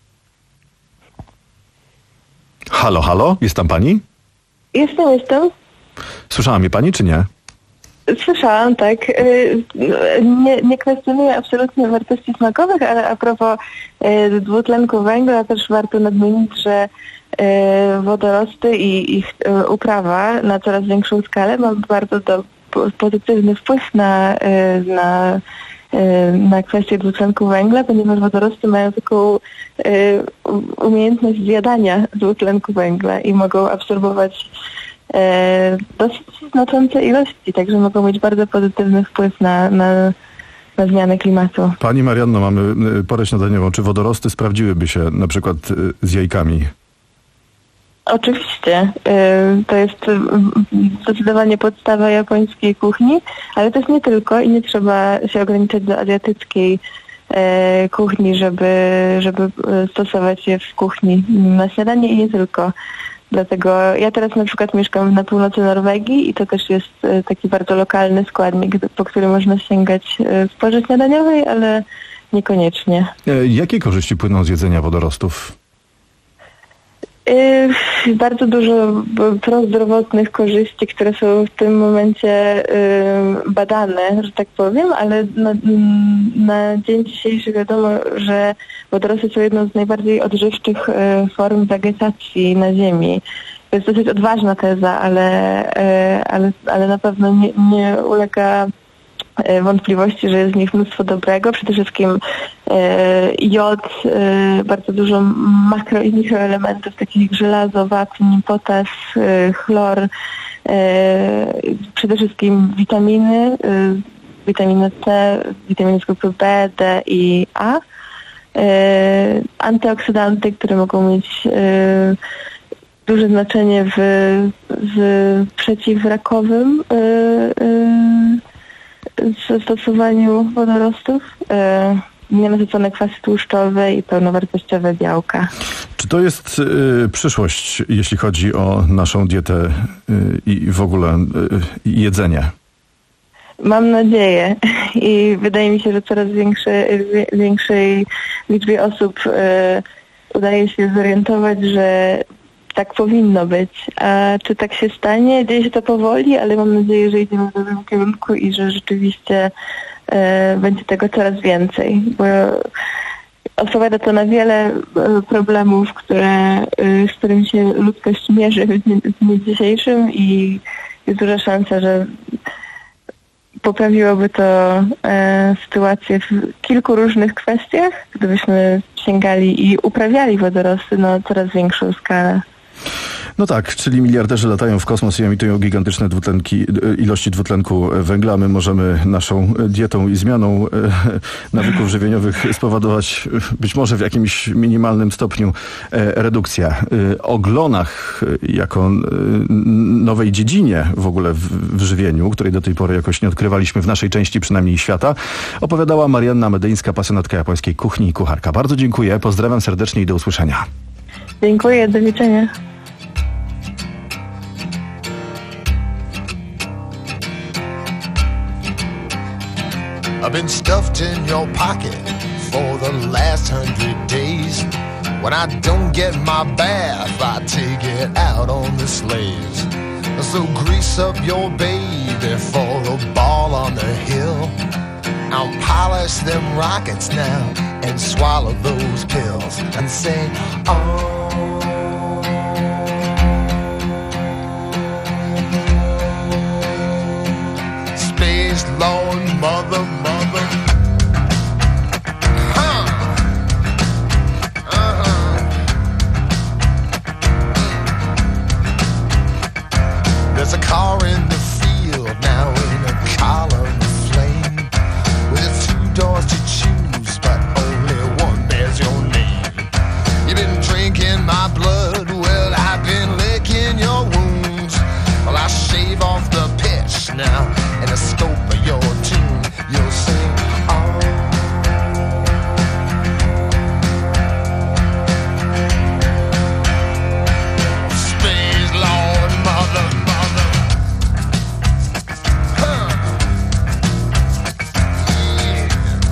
S2: Halo, halo, jest tam pani?
S25: Jestem, jestem.
S2: Słyszała mnie pani, czy nie?
S25: Słyszałam, tak. Nie, nie kwestionuję absolutnie wartości smakowych, ale a propos dwutlenku węgla też warto nadmienić, że wodorosty i ich uprawa na coraz większą skalę ma bardzo do, pozytywny wpływ na, na, na kwestię dwutlenku węgla, ponieważ wodorosty mają taką umiejętność zjadania dwutlenku węgla i mogą absorbować E, dosyć znaczące ilości, także mogą mieć bardzo pozytywny wpływ na, na, na zmianę klimatu.
S2: Pani Marianno, mamy porę śniadaniową. Czy wodorosty sprawdziłyby się na przykład z jajkami?
S25: Oczywiście. E, to jest zdecydowanie podstawa japońskiej kuchni, ale też nie tylko i nie trzeba się ograniczać do azjatyckiej e, kuchni, żeby, żeby stosować je w kuchni na śniadanie i nie tylko. Dlatego ja teraz na przykład mieszkam na północy Norwegii i to też jest e, taki bardzo lokalny składnik, po który można sięgać e, w porze śniadaniowej, ale niekoniecznie.
S2: E, jakie korzyści płyną z jedzenia wodorostów?
S25: Yy, bardzo dużo prozdrowotnych korzyści, które są w tym momencie yy, badane, że tak powiem, ale na, na dzień dzisiejszy wiadomo, że wodorosty są jedną z najbardziej odżywczych yy, form wegetacji na Ziemi. To jest dosyć odważna teza, ale, yy, ale, ale na pewno nie, nie ulega wątpliwości, że jest w nich mnóstwo dobrego, przede wszystkim e, jod, e, bardzo dużo makro i mikroelementów takich jak żelazo, wapń, potas, e, chlor, e, przede wszystkim witaminy, e, witaminy C, witaminy z grupy B, D i A, e, antyoksydanty, które mogą mieć e, duże znaczenie w, w przeciwrakowym e, e, w stosowaniu wodorostów, e, nienasycone kwasy tłuszczowe i pełnowartościowe białka.
S2: Czy to jest y, przyszłość, jeśli chodzi o naszą dietę y, i w ogóle y, jedzenie?
S25: Mam nadzieję i wydaje mi się, że coraz większe, większej liczbie osób e, udaje się zorientować, że tak powinno być. A czy tak się stanie? Dzieje się to powoli, ale mam nadzieję, że idziemy w dobrym kierunku i że rzeczywiście e, będzie tego coraz więcej. Bo odpowiada to na wiele e, problemów, które, e, z którymi się ludzkość mierzy w dniu, w dniu dzisiejszym i jest duża szansa, że poprawiłoby to e, sytuację w kilku różnych kwestiach, gdybyśmy sięgali i uprawiali wodorosty na coraz większą skalę.
S2: No tak, czyli miliarderzy latają w kosmos i emitują gigantyczne dwutlenki, ilości dwutlenku węgla. My możemy naszą dietą i zmianą nawyków żywieniowych spowodować być może w jakimś minimalnym stopniu redukcję. O glonach jako nowej dziedzinie w ogóle w, w żywieniu, której do tej pory jakoś nie odkrywaliśmy w naszej części przynajmniej świata, opowiadała Marianna Medyńska, pasjonatka japońskiej kuchni i kucharka. Bardzo dziękuję, pozdrawiam serdecznie i do usłyszenia.
S25: Dziękuję, do widzenia.
S14: I've been stuffed in your pocket for the last hundred days. When I don't get my bath, I take it out on the slaves. So grease up your baby for the ball on the hill. I'll polish them rockets now and swallow those pills and say, oh. Space Lord, mother, mother. Huh. Uh-huh. There's a car in the field now in a column of flame with two doors to choose, but only one bears your name. You've been drinking my blood, well, I've been licking your wounds. Well, I shave off the pitch now in the scope of your tune. You'll sing, oh. Space Lord, mother, mother. Huh. Yeah.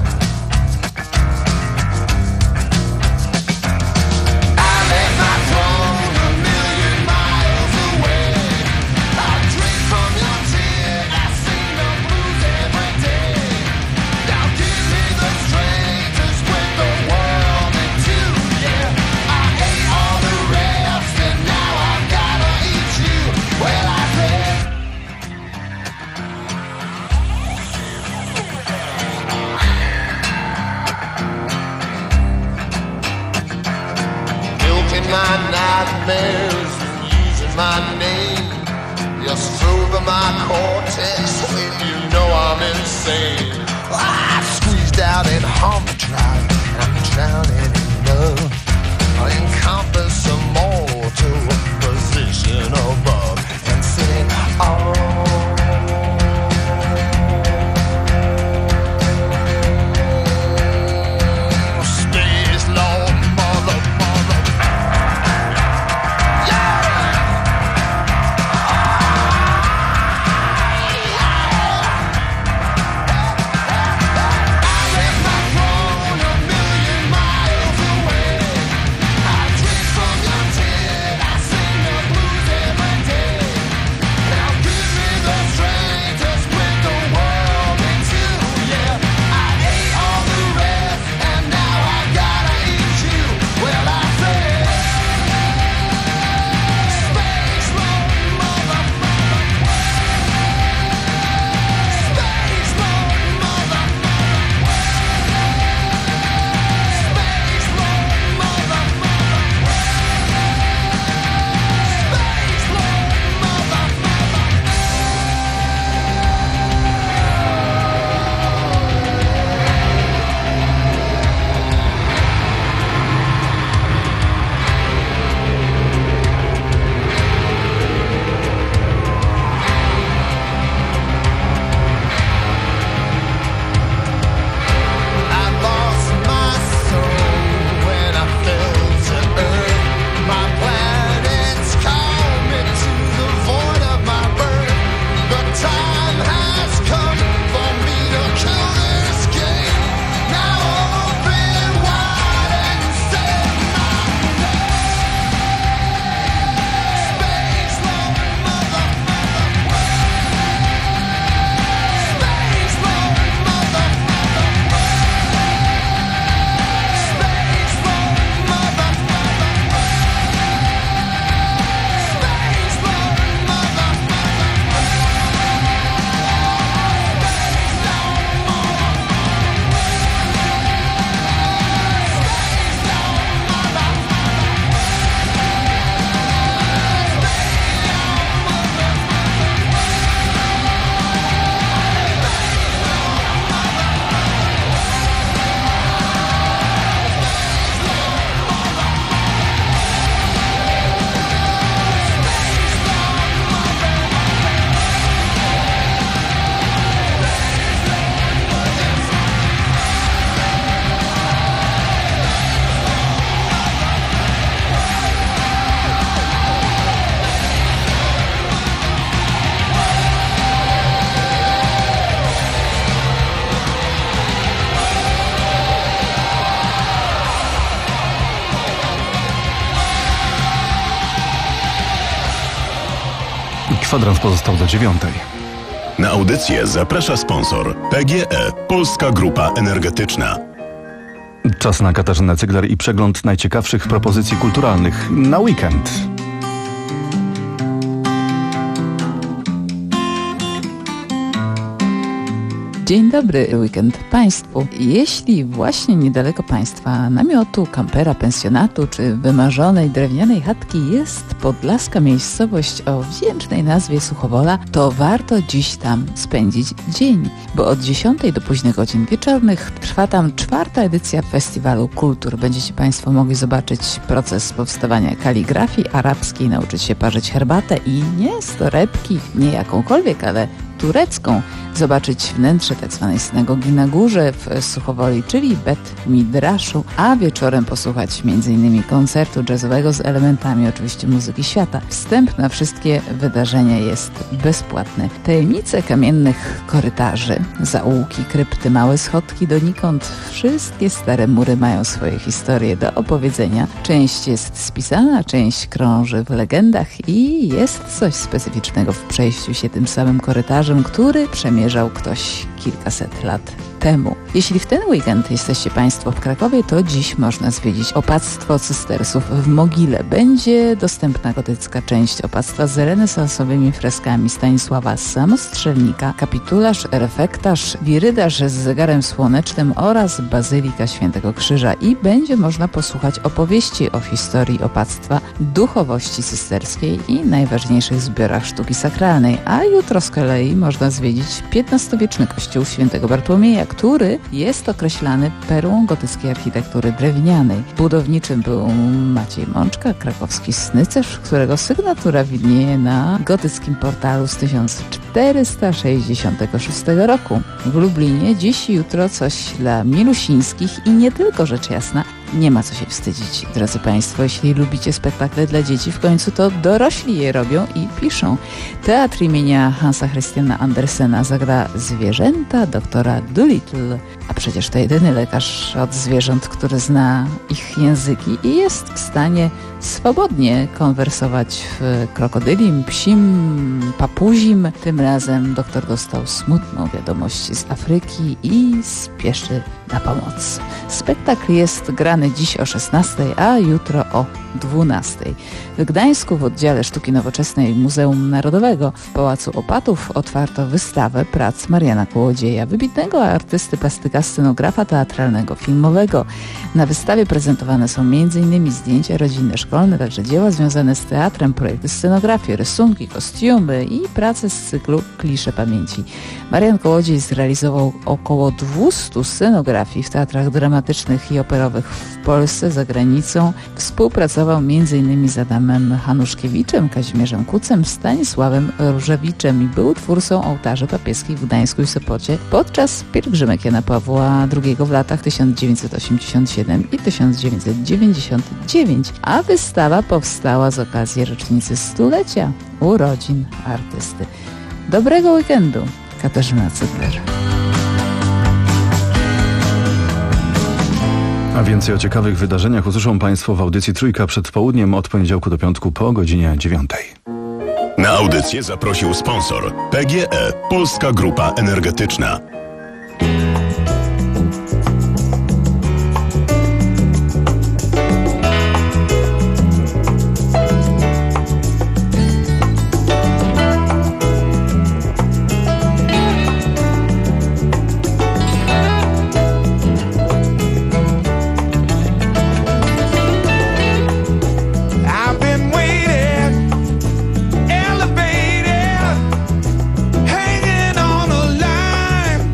S14: I left my throne a million miles away. I drink from your tears, I sing the blues every day. Now give me the strength to split the world in two, yeah. I ate all the rest and now I've gotta eat you. Well, I said, milking my nightmares, using my name. You're through my cortex when you know I'm insane. I squeezed out and humped dry, I'm drowning in love. I encompass a mortal position above and sing, oh.
S2: Kwadrans pozostał do dziewiątej.
S1: Na audycję zaprasza sponsor P G E, Polska Grupa Energetyczna.
S2: Czas na Katarzynę Cygler i przegląd najciekawszych propozycji kulturalnych na weekend.
S15: Dzień dobry, weekend Państwu. Jeśli właśnie niedaleko Państwa namiotu, kampera, pensjonatu czy wymarzonej drewnianej chatki jest podlaska miejscowość o wdzięcznej nazwie Suchowola, to warto dziś tam spędzić dzień, bo od dziesiątej do późnych godzin wieczornych trwa tam czwarta edycja Festiwalu Kultur. Będziecie Państwo mogli zobaczyć proces powstawania kaligrafii arabskiej, nauczyć się parzyć herbatę i nie z torebki, nie jakąkolwiek, ale turecką, zobaczyć wnętrze tzw. synagogi na górze w Suchowoli, czyli Bet Midraszu, a wieczorem posłuchać m.in. koncertu jazzowego z elementami oczywiście muzyki świata. Wstęp na wszystkie wydarzenia jest bezpłatny. Tajemnice kamiennych korytarzy, zaułki, krypty, małe schodki donikąd, wszystkie stare mury mają swoje historie do opowiedzenia. Część jest spisana, część krąży w legendach i jest coś specyficznego w przejściu się tym samym korytarzem, który przemierzał ktoś kilkaset lat temu. Jeśli w ten weekend jesteście Państwo w Krakowie, to dziś można zwiedzić opactwo cystersów w Mogile. Będzie dostępna gotycka część opactwa z renesansowymi freskami Stanisława Samostrzelnika, kapitularz, refektarz, wirydarz z zegarem słonecznym oraz bazylika Świętego Krzyża i będzie można posłuchać opowieści o historii opactwa, duchowości cysterskiej i najważniejszych zbiorach sztuki sakralnej, a jutro z kolei można zwiedzić piętnastowieczny kościół Świętego Bartłomieja, który jest określany perłą gotyckiej architektury drewnianej. Budowniczym był Maciej Mączka, krakowski snycerz, którego sygnatura widnieje na gotyckim portalu z tysiąc czterysta sześćdziesiątego szóstego roku. W Lublinie dziś i jutro coś dla milusińskich i nie tylko, rzecz jasna. Nie ma co się wstydzić, drodzy Państwo. Jeśli lubicie spektakle dla dzieci, w końcu to dorośli je robią i piszą. Teatr imienia Hansa Christiana Andersena zagra zwierzęta doktora Dolittle, a przecież to jedyny lekarz od zwierząt, który zna ich języki i jest w stanie swobodnie konwersować w krokodylim, psim, papuzim. Tym razem doktor dostał smutną wiadomość z Afryki i spieszy na pomoc. Spektakl jest grany dziś o szesnastej, a jutro o dwunastej. W Gdańsku w oddziale sztuki nowoczesnej Muzeum Narodowego w Pałacu Opatów otwarto wystawę prac Mariana Kołodzieja, wybitnego artysty, plastyka, scenografa teatralnego, filmowego. Na wystawie prezentowane są m.in. zdjęcia rodzinne, szkolne, także dzieła związane z teatrem, projekty scenografii, rysunki, kostiumy i prace z cyklu Klisze Pamięci. Marian Kołodziej zrealizował około dwieście scenografii w teatrach dramatycznych i operowych w Polsce, za granicą. Współpracował m.in. z Adamem Hanuszkiewiczem, Kazimierzem Kucem, Stanisławem Różewiczem i był twórcą ołtarzy papieskich w Gdańsku i Sopocie podczas pielgrzymek Jana Pawła drugiego w latach tysiąc dziewięćset osiemdziesiąt siedem i tysiąc dziewięćset dziewięćdziesiąt dziewięć, a wystawa powstała z okazji rocznicy stulecia urodzin artysty. Dobrego weekendu, Katarzyna Cygler.
S2: A więcej o ciekawych wydarzeniach usłyszą Państwo w audycji Trójka przed południem od poniedziałku do piątku po godzinie dziewiątej.
S1: Na audycję zaprosił sponsor P G E, Polska Grupa Energetyczna.
S4: Hanging on a line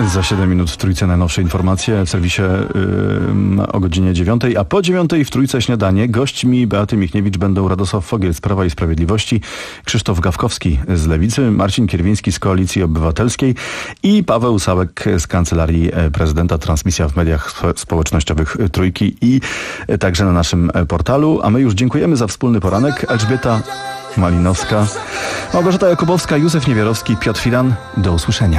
S2: Za siedem minut w Trójce najnowsze informacje w serwisie yy, o godzinie dziewiątej, a po dziewiątej w Trójce śniadanie. Gośćmi Beaty Michniewicz będą Radosław Fogiel z Prawa i Sprawiedliwości, Krzysztof Gawkowski z Lewicy, Marcin Kierwiński z Koalicji Obywatelskiej i Paweł Sałek z Kancelarii Prezydenta. Transmisja w mediach społecznościowych Trójki i także na naszym portalu. A my już dziękujemy za wspólny poranek. Elżbieta Malinowska, Małgorzata Jakubowska, Józef Niewiarowski, Piotr Filan. Do usłyszenia.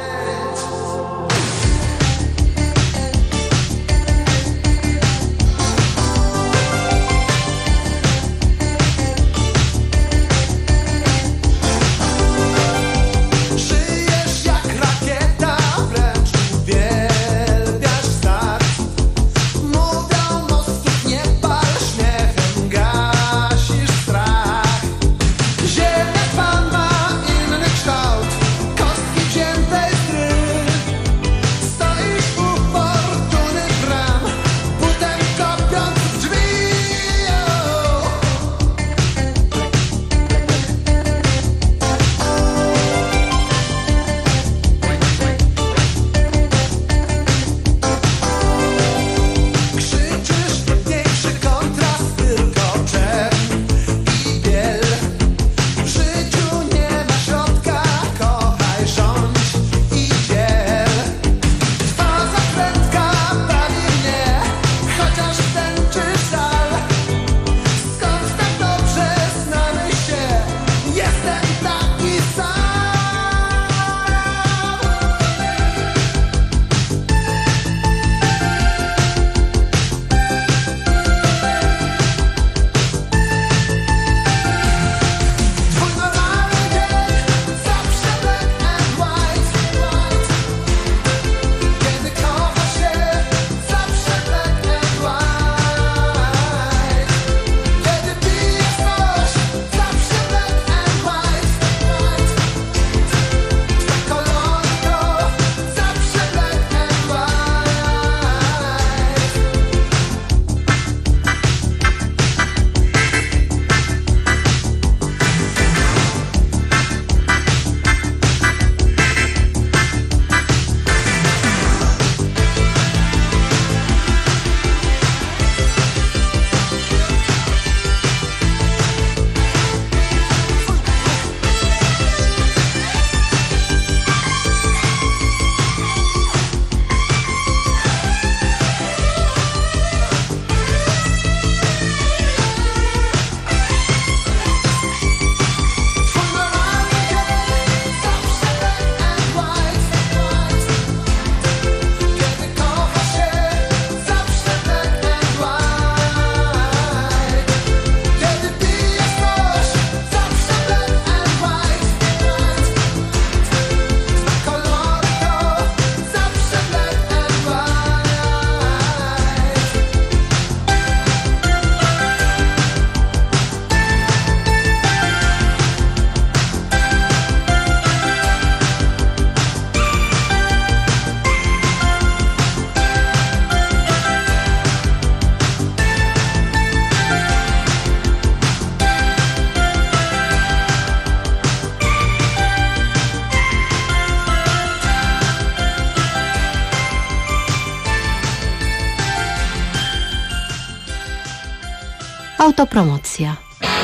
S5: Autopromocja.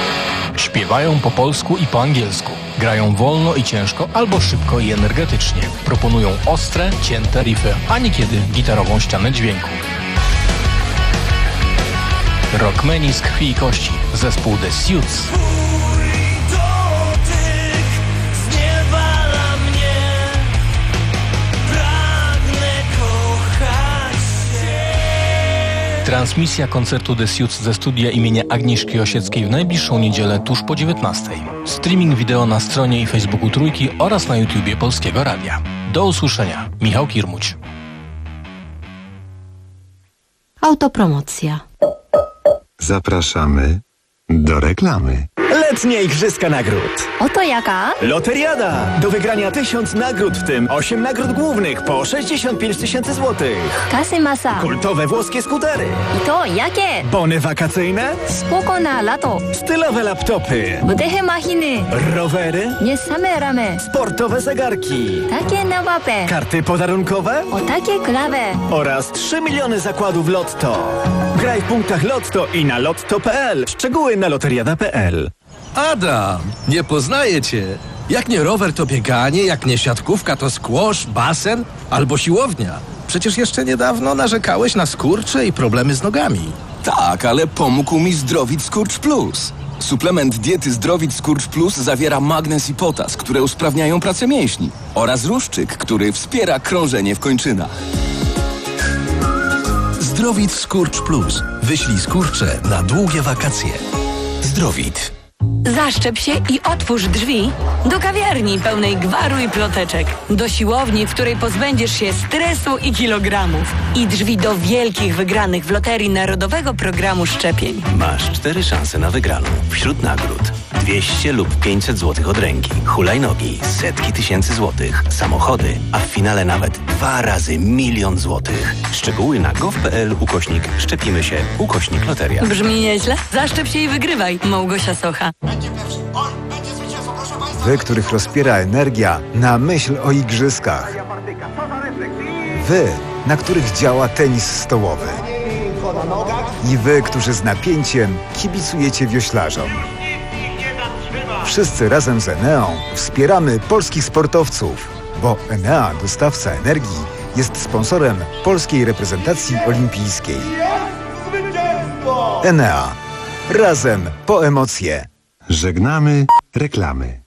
S16: Śpiewają po polsku i po angielsku. Grają wolno i ciężko, albo szybko i energetycznie. Proponują ostre, cięte riffy, a niekiedy gitarową ścianę dźwięku. Rockmeni z krwi i kości. Zespół The Suits. Transmisja koncertu The Suits ze studia imienia Agnieszki Osieckiej w najbliższą niedzielę tuż po dziewiętnastej. Streaming wideo na stronie i Facebooku Trójki oraz na YouTubie Polskiego Radia. Do usłyszenia. Michał Kirmuć.
S5: Autopromocja.
S17: Zapraszamy do reklamy.
S6: Letnie Igrzyska Nagród.
S17: Oto jaka?
S6: Loteriada. Do wygrania tysiąc nagród, w tym osiem nagród głównych po sześćdziesiąt pięć tysięcy złotych.
S17: Kasy masa.
S6: Kultowe włoskie skutery.
S17: I to jakie?
S6: Bony wakacyjne.
S17: Spoko na lato.
S6: Stylowe laptopy.
S17: Wydechy machiny.
S6: Rowery.
S17: Nie same ramy.
S6: Sportowe zegarki.
S17: Takie nowape.
S6: Karty podarunkowe.
S17: O takie klawe.
S6: Oraz trzy miliony zakładów Lotto. Graj w punktach Lotto i na lotto kropka p l. Szczegóły na loteriada kropka p l.
S18: Adam, nie poznaję cię. Jak nie rower, to bieganie, jak nie siatkówka, to squash, basen albo siłownia. Przecież jeszcze niedawno narzekałeś na skurcze i problemy z nogami.
S19: Tak, ale pomógł mi Zdrowit Skurcz Plus. Suplement diety Zdrowit Skurcz Plus zawiera magnez i potas, które usprawniają pracę mięśni, oraz ruszczyk, który wspiera krążenie w kończynach.
S18: Zdrowit Skurcz Plus. Wyślij skurcze na długie wakacje. Zdrowit.
S20: Zaszczep się i otwórz drzwi do kawiarni pełnej gwaru i ploteczek, do siłowni, w której pozbędziesz się stresu i kilogramów, i drzwi do wielkich wygranych w Loterii Narodowego Programu Szczepień.
S21: Masz cztery szanse na wygraną. Wśród nagród dwieście lub pięćset złotych od ręki, hulajnogi, setki tysięcy złotych, samochody, a w finale nawet dwa razy milion złotych. Szczegóły na gov kropka p l ukośnik szczepimy się ukośnik loteria.
S20: Brzmi nieźle? Zaszczep się i wygrywaj. Małgosia Socha.
S22: Wy, których rozpiera energia na myśl o igrzyskach. Wy, na których działa tenis stołowy. I wy, którzy z napięciem kibicujecie wioślarzom. Wszyscy razem z Eneą wspieramy polskich sportowców, bo Enea, dostawca energii, jest sponsorem polskiej reprezentacji olimpijskiej. Enea. Razem po emocje.
S26: Żegnamy reklamy.